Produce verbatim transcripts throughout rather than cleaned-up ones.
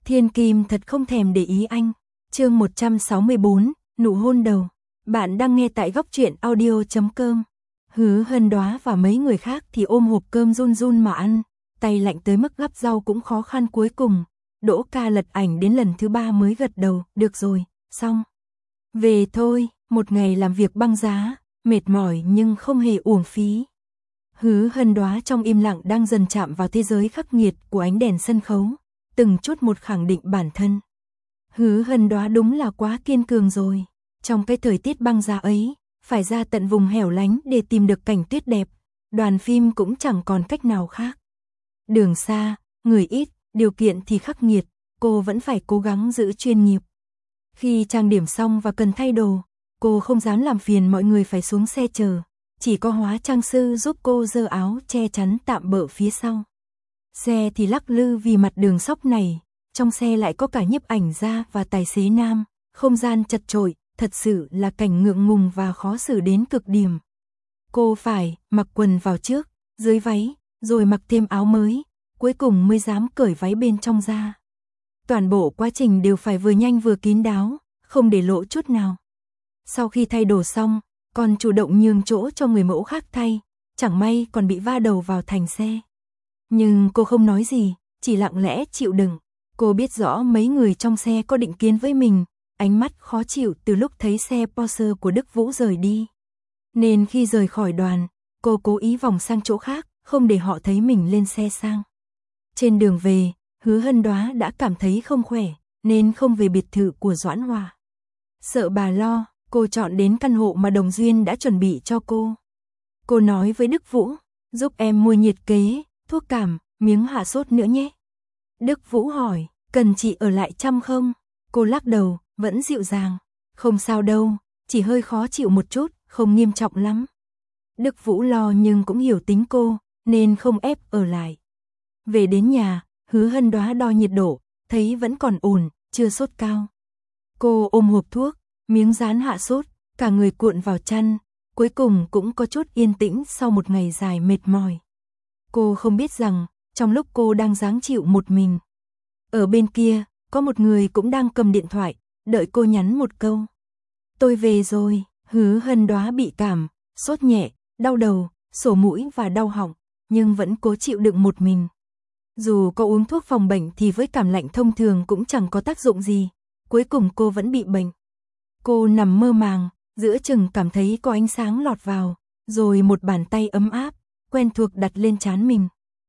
Thiên Kim thật không thèm để ý anh. Chương một trăm sáu mươi bốn, nụ hôn đầu. Bạn đang nghe tại góc truyện audio chấm com. Hứa Hân Đoá và mấy người khác thì ôm hộp cơm run run mà ăn, tay lạnh tới mức gắp rau cũng khó khăn. Cuối cùng, Đỗ Ca lật ảnh đến lần thứ ba mới gật đầu, được rồi, xong. Về thôi, một ngày làm việc băng giá, mệt mỏi nhưng không hề uổng phí. Hứa Hân Đoá trong im lặng đang dần chạm vào thế giới khắc nghiệt của ánh đèn sân khấu, từng chút một khẳng định bản thân. Hứa Hân Đoá đúng là quá kiên cường rồi, trong cái thời tiết băng giá ấy, phải ra tận vùng hẻo lánh để tìm được cảnh tuyết đẹp, đoàn phim cũng chẳng còn cách nào khác. Đường xa, người ít, điều kiện thì khắc nghiệt, cô vẫn phải cố gắng giữ chuyên nghiệp. Khi trang điểm xong và cần thay đồ, cô không dám làm phiền mọi người phải xuống xe chờ, chỉ có hóa trang sư giúp cô giơ áo che chắn tạm bợ phía sau. Xe thì lắc lư vì mặt đường sóc này, trong xe lại có cả nhiếp ảnh gia và tài xế nam, không gian chật chội, thật sự là cảnh ngượng ngùng và khó xử đến cực điểm. Cô phải mặc quần vào trước, dưới váy, rồi mặc thêm áo mới, cuối cùng mới dám cởi váy bên trong ra. Toàn bộ quá trình đều phải vừa nhanh vừa kín đáo, không để lộ chút nào. Sau khi thay đồ xong, còn chủ động nhường chỗ cho người mẫu khác thay, chẳng may còn bị va đầu vào thành xe. Nhưng cô không nói gì, chỉ lặng lẽ chịu đựng. Cô biết rõ mấy người trong xe có định kiến với mình, ánh mắt khó chịu từ lúc thấy xe Porsche của Đức Vũ rời đi. Nên khi rời khỏi đoàn, cô cố ý vòng sang chỗ khác, không để họ thấy mình lên xe sang. Trên đường về, Hứa Hân Đoá đã cảm thấy không khỏe, nên không về biệt thự của Doãn Hòa. Sợ bà lo, cô chọn đến căn hộ mà Đồng Duyên đã chuẩn bị cho cô. Cô nói với Đức Vũ, giúp em mua nhiệt kế, thuốc cảm, miếng hạ sốt nữa nhé. Đức Vũ hỏi, cần chị ở lại chăm không? Cô lắc đầu, vẫn dịu dàng. Không sao đâu, chỉ hơi khó chịu một chút, không nghiêm trọng lắm. Đức Vũ lo nhưng cũng hiểu tính cô, nên không ép ở lại. Về đến nhà, Hứa Hân Đoá đo nhiệt độ, thấy vẫn còn ổn, chưa sốt cao. Cô ôm hộp thuốc, miếng dán hạ sốt, cả người cuộn vào chăn, cuối cùng cũng có chút yên tĩnh sau một ngày dài mệt mỏi. Cô không biết rằng, trong lúc cô đang giáng chịu một mình, ở bên kia, có một người cũng đang cầm điện thoại, đợi cô nhắn một câu. Tôi về rồi. Hứa Hân Đoá bị cảm, sốt nhẹ, đau đầu, sổ mũi và đau họng, nhưng vẫn cố chịu đựng một mình. Dù có uống thuốc phòng bệnh thì với cảm lạnh thông thường cũng chẳng có tác dụng gì, cuối cùng cô vẫn bị bệnh. Cô nằm mơ màng, giữa chừng cảm thấy có ánh sáng lọt vào, rồi một bàn tay ấm áp, quen thuộc đặt lên trán mình.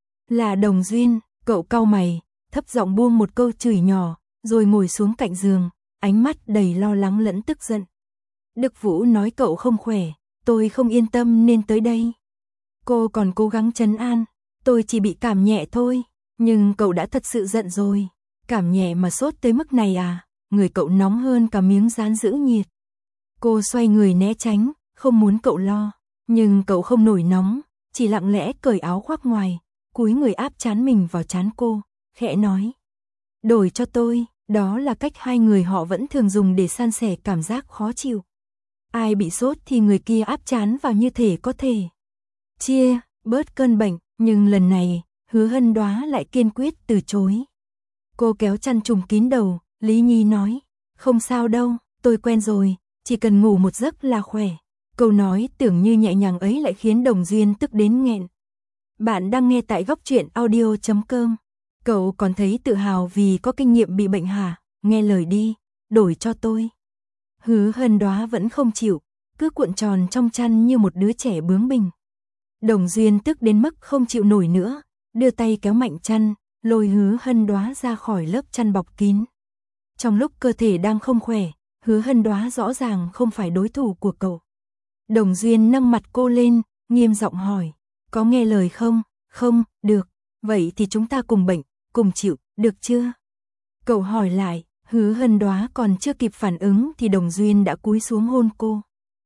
Là Đồng Duyên, cậu cau mày, thấp giọng buông một câu chửi nhỏ, rồi ngồi xuống cạnh giường, ánh mắt đầy lo lắng lẫn tức giận. Đức Vũ nói cậu không khỏe, tôi không yên tâm nên tới đây. Cô còn cố gắng trấn an, tôi chỉ bị cảm nhẹ thôi, nhưng cậu đã thật sự giận rồi. Cảm nhẹ mà sốt tới mức này à? Người cậu nóng hơn cả miếng dán giữ nhiệt. Cô xoay người né tránh, không muốn cậu lo, nhưng cậu không nổi nóng, chỉ lặng lẽ cởi áo khoác ngoài, cúi người áp trán mình vào trán cô, khẽ nói. Đổi cho tôi, đó là cách hai người họ vẫn thường dùng để san sẻ cảm giác khó chịu. Ai bị sốt thì người kia áp trán vào như thể có thể chia, bớt cơn bệnh, nhưng lần này, Hứa Hân Đoá lại kiên quyết từ chối. Cô kéo chăn trùm kín đầu, Lý Nhi nói, không sao đâu, tôi quen rồi, chỉ cần ngủ một giấc là khỏe. Câu nói tưởng như nhẹ nhàng ấy lại khiến Đồng Duyên tức đến nghẹn. Bạn đang nghe tại góc truyện audio chấm com. Cậu còn thấy tự hào vì có kinh nghiệm bị bệnh hả? Nghe lời đi, đổi cho tôi. Hứa Hân Đoá vẫn không chịu, cứ cuộn tròn trong chăn như một đứa trẻ bướng bỉnh. Đồng Duyên tức đến mức không chịu nổi nữa, đưa tay kéo mạnh chăn, lôi Hứa Hân Đoá ra khỏi lớp chăn bọc kín. Trong lúc cơ thể đang không khỏe, Hứa Hân Đoá rõ ràng không phải đối thủ của cậu. Đồng Duyên nâng mặt cô lên, nghiêm giọng hỏi, có nghe lời không? Không, được, vậy thì chúng ta cùng bệnh, cùng chịu, được chưa? Cậu hỏi lại, Hứa Hân Đoá còn chưa kịp phản ứng thì Đồng Duyên đã cúi xuống hôn cô.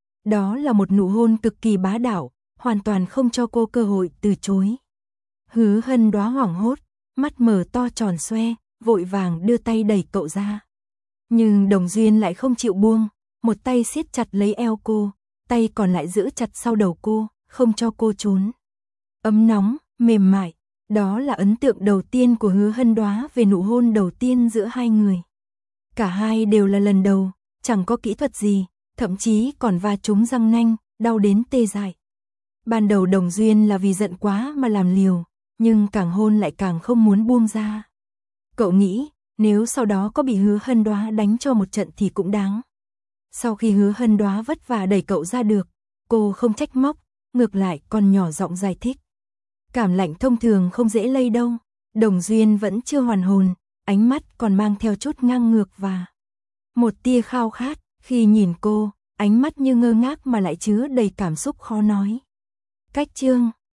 Đó là một nụ hôn cực kỳ bá đạo, hoàn toàn không cho cô cơ hội từ chối. Hứa Hân Đoá hoảng hốt, mắt mở to tròn xoe, vội vàng đưa tay đẩy cậu ra. Nhưng Đồng Duyên lại không chịu buông, một tay siết chặt lấy eo cô, tay còn lại giữ chặt sau đầu cô, không cho cô trốn. Ấm nóng, mềm mại, Đó là ấn tượng đầu tiên của Hứa Hân Đoá về nụ hôn đầu tiên giữa hai người. Cả hai đều là lần đầu, chẳng có kỹ thuật gì, thậm chí còn va trúng răng nanh, đau đến tê dại. Ban đầu Đồng Duyên là vì giận quá mà làm liều, nhưng càng hôn lại càng không muốn buông ra. Cậu nghĩ, nếu sau đó có bị Hứa Hân Đoá đánh cho một trận thì cũng đáng. Sau khi Hứa Hân Đoá vất vả đẩy cậu ra được, cô không trách móc, ngược lại còn nhỏ giọng giải thích. Cảm lạnh thông thường không dễ lây đâu. Đồng Duyên vẫn chưa hoàn hồn, ánh mắt còn mang theo chút ngang ngược và một tia khao khát. Khi nhìn cô, ánh mắt như ngơ ngác mà lại chứa đầy cảm xúc khó nói. Cách chương